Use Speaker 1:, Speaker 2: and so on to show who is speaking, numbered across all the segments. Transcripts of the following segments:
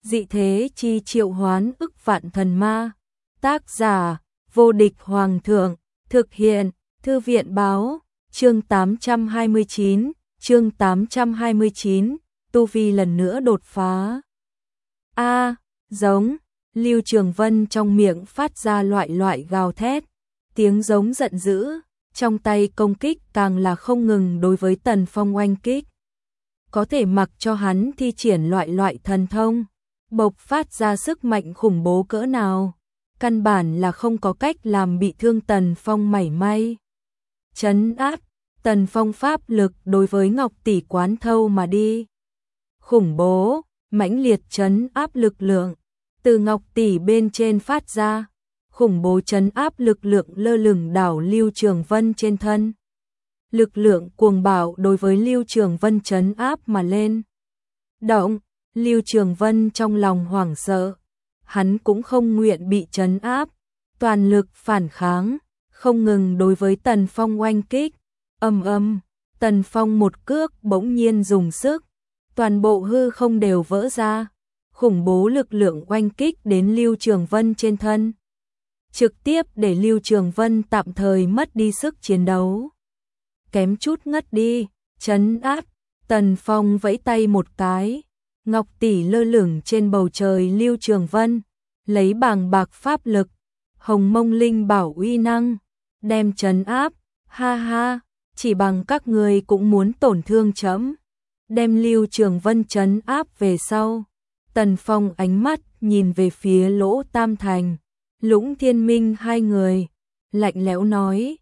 Speaker 1: Dị thế chi triệu hoán ức vạn thần ma. Tác giả: Vô địch hoàng thượng. Thực hiện: Thư viện báo. Chương 829, tu vi lần nữa đột phá. Giống. Lưu Trường Vân trong miệng phát ra loại gào thét, tiếng giống giận dữ, trong tay công kích càng là không ngừng đối với Tần Phong oanh kích. Có thể mặc cho hắn thi triển loại thần thông, bộc phát ra sức mạnh khủng bố cỡ nào, căn bản là không có cách làm bị thương Tần Phong mảy may. Trấn áp. Tần Phong pháp lực đối với Ngọc Tỷ quán thâu mà đi. Khủng bố, mãnh liệt trấn áp lực lượng từ Ngọc Tỷ bên trên phát ra, khủng bố trấn áp lực lượng lơ lửng đảo Lưu Trường Vân trên thân. Lực lượng cuồng bạo đối với Lưu Trường Vân trấn áp mà lên. Động. Lưu Trường Vân trong lòng hoảng sợ, hắn cũng không nguyện bị trấn áp, toàn lực phản kháng, không ngừng đối với Tần Phong oanh kích. Tần Phong một cước bỗng nhiên dùng sức, toàn bộ hư không đều vỡ ra, khủng bố lực lượng oanh kích đến Lưu Trường Vân trên thân, trực tiếp để Lưu Trường Vân tạm thời mất đi sức chiến đấu, kém chút ngất đi. Trấn áp. Tần Phong vẫy tay một cái, Ngọc Tỷ lơ lửng trên bầu trời Lưu Trường Vân, lấy bàng bạc pháp lực, hồng mông linh bảo uy năng, đem trấn áp. Ha, chỉ bằng các người cũng muốn tổn thương trẫm. Đem Lưu Trường Vân trấn áp về sau, Tần Phong ánh mắt nhìn về phía Lỗ Tam Thành, Lũng Thiên Minh hai người, lạnh lẽo nói: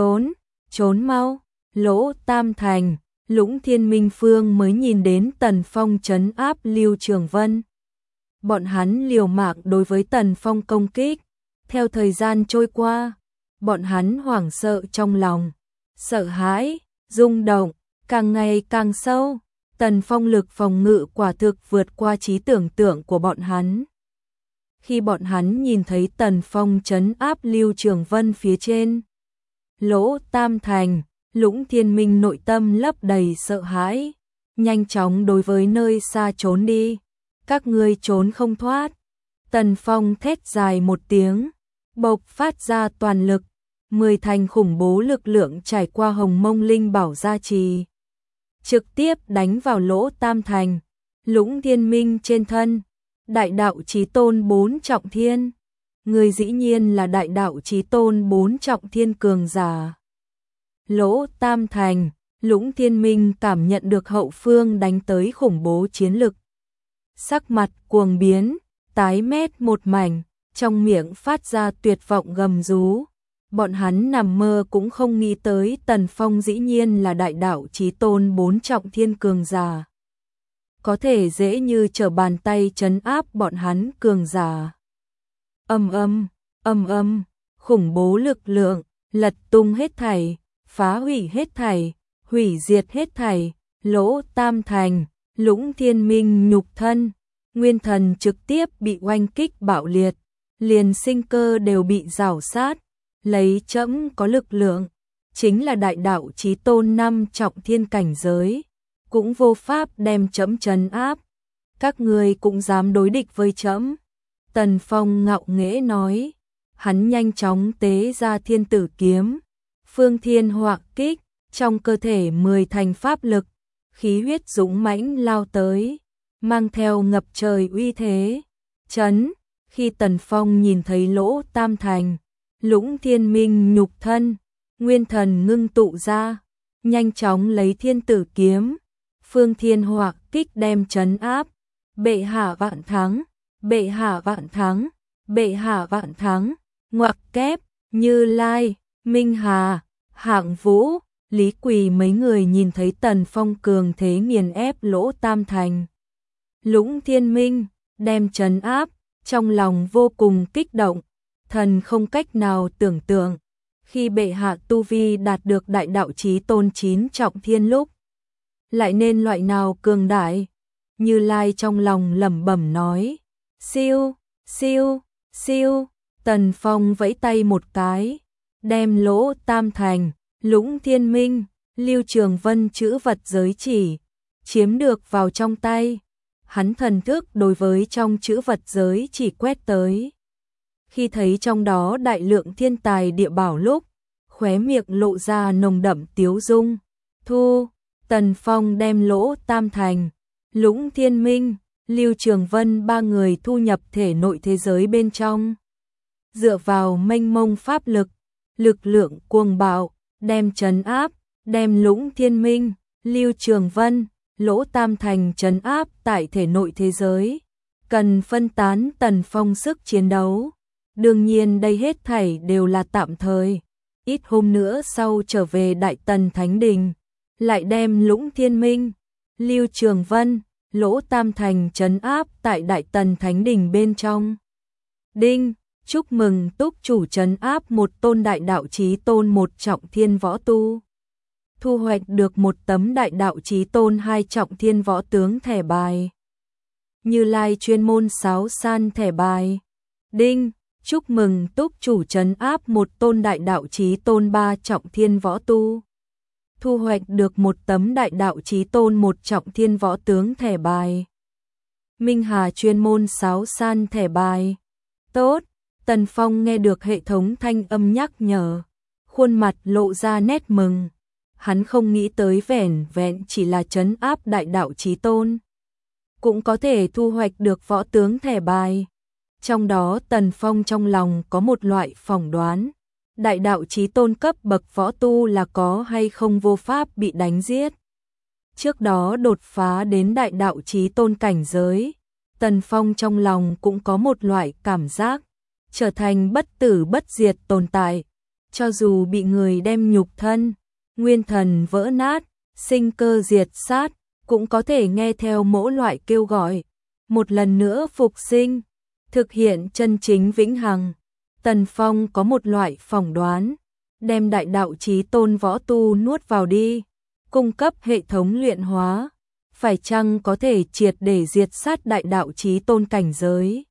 Speaker 1: trốn mau. Lỗ Tam Thành, Lũng Thiên Minh phương mới nhìn đến Tần Phong trấn áp Lưu Trường Vân. Bọn hắn liều mạng đối với Tần Phong công kích. Theo thời gian trôi qua, bọn hắn hoảng sợ trong lòng, sợ hãi, rung động, càng ngày càng sâu. Tần Phong lực phòng ngự quả thực vượt qua trí tưởng tượng của bọn hắn. Khi bọn hắn nhìn thấy Tần Phong trấn áp Lưu Trường Vân phía trên, Lỗ Tam Thành, Lũng Thiên Minh nội tâm lấp đầy sợ hãi, nhanh chóng đối với nơi xa trốn đi. Các ngươi trốn không thoát. Tần Phong thét dài một tiếng, bộc phát ra toàn lực, 10 thành khủng bố lực lượng trải qua hồng mông linh bảo gia trì, trực tiếp đánh vào Lỗ Tam Thành, Lũng Thiên Minh trên thân. Đại đạo chí tôn 4 trọng thiên. Người dĩ nhiên là đại đạo chí tôn 4 trọng thiên cường giả. Lỗ Tam Thành, Lũng Thiên Minh cảm nhận được hậu phương đánh tới khủng bố chiến lực, sắc mặt cuồng biến, tái mét một mảnh, trong miệng phát ra tuyệt vọng gầm rú. Bọn hắn nằm mơ cũng không nghĩ tới Tần Phong dĩ nhiên là đại đạo chí tôn 4 trọng thiên cường giả, có thể dễ như trở bàn tay trấn áp bọn hắn cường giả. Khủng bố lực lượng lật tung hết thảy, phá hủy hết thảy, hủy diệt hết thảy. Lỗ Tam Thành, Lũng Thiên Minh nhục thân, nguyên thần trực tiếp bị oanh kích bạo liệt, liền sinh cơ đều bị rào sát. Lấy trẫm có lực lượng, chính là đại đạo chí tôn 5 trọng thiên cảnh giới, cũng vô pháp đem trẫm trấn áp. Các ngươi cũng dám đối địch với trẫm? Tần Phong ngạo nghễ nói. Hắn nhanh chóng tế ra thiên tử kiếm, phương thiên họa kích, trong cơ thể 10 thành pháp lực, khí huyết dũng mãnh lao tới, mang theo ngập trời uy thế. Chấn. Khi Tần Phong nhìn thấy Lỗ Tam Thành, Lũng Thiên Minh nhục thân, nguyên thần ngưng tụ ra, nhanh chóng lấy thiên tử kiếm, phương thiên họa kích đem trấn áp. Bệ hạ vạn thắng, bệ hạ vạn thắng, bệ hạ vạn thắng. Ngoặc kép, Như Lai, Minh Hà, Hạng Vũ, Lý Quỳ mấy người nhìn thấy Tần Phong cường thế nghiền ép Lỗ Tam Thành, Lũng Thiên Minh, đem trấn áp, trong lòng vô cùng kích động, thần không cách nào tưởng tượng, khi bệ hạ tu vi đạt được đại đạo chí tôn 9 trọng thiên lúc, lại nên loại nào cường đại. Như Lai trong lòng lẩm bẩm nói. Siêu, siêu, siêu. Tần Phong vẫy tay một cái, đem Lỗ Tam Thành, Lũng Thiên Minh, Lưu Trường Vân chữ vật giới chỉ chiếm được vào trong tay. hắn thần thức đối với trong chữ vật giới chỉ quét tới. Khi thấy trong đó đại lượng thiên tài địa bảo lúc, khóe miệng lộ ra nồng đậm tiếu dung. Thu, Tần Phong đem Lỗ Tam Thành, Lũng Thiên Minh, Lưu Trường Vân ba người thu nhập thể nội thế giới bên trong. Dựa vào mênh mông pháp lực, lực lượng cuồng bạo, đem trấn áp, đem Lũng Thiên Minh, Lưu Trường Vân, Lỗ Tam Thành trấn áp tại thể nội thế giới. Cần phân tán Tần Phong sức chiến đấu. Đương nhiên đây hết thảy đều là tạm thời. Ít hôm nữa sau trở về Đại Tần Thánh Đình, lại đem Lũng Thiên Minh, Lưu Trường Vân, Lỗ Tam Thành trấn áp tại Đại Tần Thánh Đình bên trong. Đinh, chúc mừng túc chủ trấn áp một tôn đại đạo chí tôn một trọng thiên võ tu. Thu hoạch được một tấm đại đạo chí tôn hai trọng thiên võ tướng thẻ bài. Như Lai chuyên môn sáo san thẻ bài. Đinh, chúc mừng túc chủ trấn áp một tôn đại đạo chí tôn ba trọng thiên võ tu. Thu hoạch được một tấm đại đạo chí tôn một trọng thiên võ tướng thẻ bài. Minh Hà chuyên môn sáo san thẻ bài. Tốt, Tần Phong nghe được hệ thống thanh âm nhắc nhở, khuôn mặt lộ ra nét mừng. Hắn không nghĩ tới vẻn vẹn chỉ là trấn áp đại đạo chí tôn, cũng có thể thu hoạch được võ tướng thẻ bài. Trong đó Tần Phong trong lòng có một loại phỏng đoán, đại đạo chí tôn cấp bậc võ tu là có hay không vô pháp bị đánh giết. Trước đó đột phá đến đại đạo chí tôn cảnh giới, Tần Phong trong lòng cũng có một loại cảm giác, trở thành bất tử bất diệt tồn tại, cho dù bị người đem nhục thân, nguyên thần vỡ nát, sinh cơ diệt sát, cũng có thể nghe theo mỗi loại kêu gọi, một lần nữa phục sinh, thực hiện chân chính vĩnh hằng. Tần Phong có một loại phỏng đoán, đem đại đạo chí tôn võ tu nuốt vào đi, cung cấp hệ thống luyện hóa, phải chăng có thể triệt để diệt sát đại đạo chí tôn cảnh giới.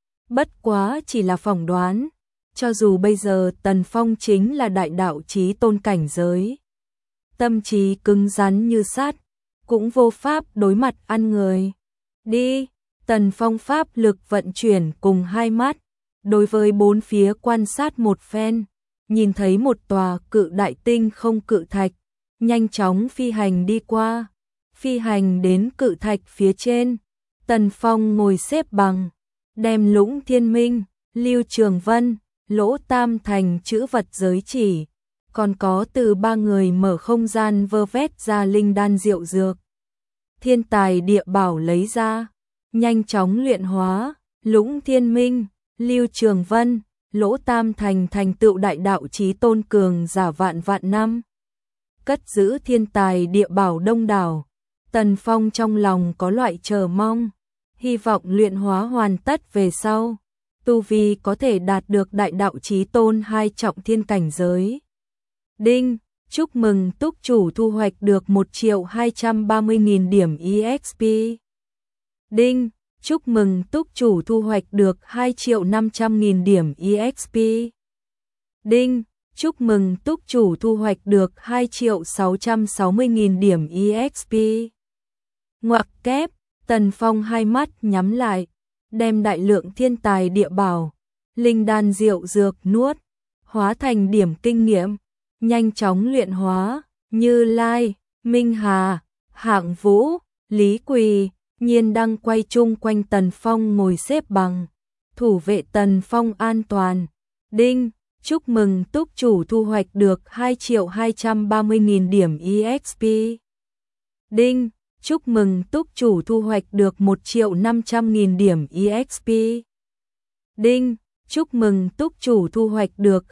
Speaker 1: Bất quá chỉ là phỏng đoán, cho dù bây giờ Tần Phong chính là đại đạo chí tôn cảnh giới, tâm trí cứng rắn như sắt, cũng vô pháp đối mặt ăn người. Đi, Tần Phong pháp lực vận chuyển cùng hai mắt, đối với bốn phía quan sát một phen, nhìn thấy một tòa cự đại tinh không cự thạch, nhanh chóng phi hành đi qua, phi hành đến cự thạch phía trên. Tần Phong ngồi xếp bằng, đem Lũng Thiên Minh, Lưu Trường Vân, Lỗ Tam Thành chữ vật giới chỉ, còn có từ ba người mở không gian vơ vét ra linh đan diệu dược, thiên tài địa bảo lấy ra, nhanh chóng luyện hóa. Lũng Thiên Minh, Lưu Trường Vân, Lỗ Tam Thành thành tựu đại đạo chí tôn cường giả vạn vạn năm, cất giữ thiên tài địa bảo đông đảo. Tần Phong trong lòng có loại chờ mong, hy vọng luyện hóa hoàn tất về sau, tu vi có thể đạt được đại đạo chí tôn hai trọng thiên cảnh giới. Đinh, chúc mừng túc chủ thu hoạch được 1.230.000 điểm EXP. Đinh, chúc mừng túc chủ thu hoạch được 2.500.000 điểm EXP. Đinh, chúc mừng túc chủ thu hoạch được 2.660.000 điểm EXP. Ngoặc kép, Tần Phong hai mắt nhắm lại, đem đại lượng thiên tài địa bảo, linh đan diệu dược nuốt, hóa thành điểm kinh nghiệm, nhanh chóng luyện hóa. Như Lai, Minh Hà, Hạng Vũ, Lý Quỳ, Nhiên Đăng quay chung quanh Tần Phong ngồi xếp bằng, thủ vệ Tần Phong an toàn. Đinh, chúc mừng túc chủ thu hoạch được 2.230.000 điểm EXP. Đinh, chúc mừng túc chủ thu hoạch được 1.500.000 điểm EXP. Đinh, chúc mừng túc chủ thu hoạch được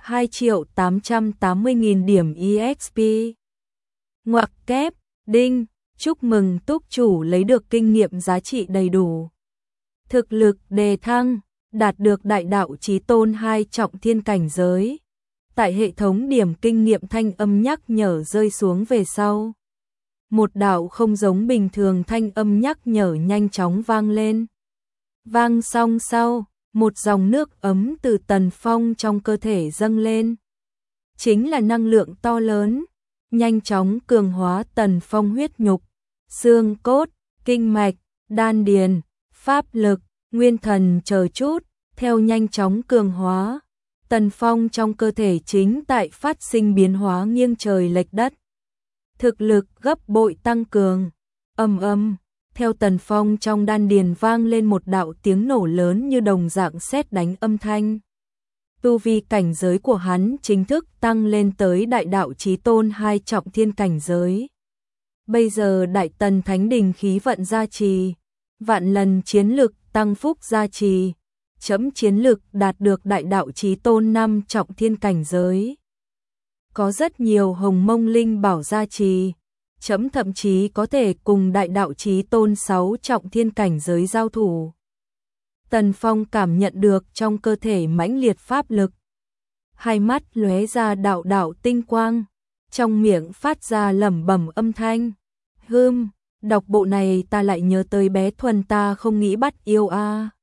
Speaker 1: 2.880.000 điểm EXP. Ngoặc kép, đinh, chúc mừng túc chủ lấy được kinh nghiệm giá trị đầy đủ. Thực lực đề thăng, đạt được đại đạo chí tôn hai trọng thiên cảnh giới. Tại hệ thống điểm kinh nghiệm thanh âm nhắc nhở rơi xuống về sau, một đạo không giống bình thường thanh âm nhắc nhở nhanh chóng vang lên. Vang xong sau, một dòng nước ấm từ Tần Phong trong cơ thể dâng lên. Chính là năng lượng to lớn, nhanh chóng cường hóa Tần Phong huyết nhục, xương cốt, kinh mạch, đan điền, pháp lực, nguyên thần chờ chút, theo nhanh chóng cường hóa. Tần Phong trong cơ thể chính tại phát sinh biến hóa nghiêng trời lệch đất. Thực lực gấp bội tăng cường. Ầm ầm, theo Tần Phong trong đan điền vang lên một đạo tiếng nổ lớn như đồng dạng sét đánh âm thanh. Tu vi cảnh giới của hắn chính thức tăng lên tới đại đạo chí tôn 2 trọng thiên cảnh giới. Bây giờ Đại Tần Thánh Đình khí vận gia trì, vạn lần chiến lực tăng phúc gia trì, chấm chiến lực đạt được đại đạo chí tôn 5 trọng thiên cảnh giới. Có rất nhiều hồng mông linh bảo gia trì, chấm thậm chí có thể cùng đại đạo chí tôn 6 trọng thiên cảnh giới giao thủ. Tần Phong cảm nhận được trong cơ thể mãnh liệt pháp lực. Hai mắt lóe ra đạo đạo tinh quang, trong miệng phát ra lẩm bẩm âm thanh. Đọc bộ này ta lại nhớ tới bé Thuần ta không nghĩ bắt yêu a.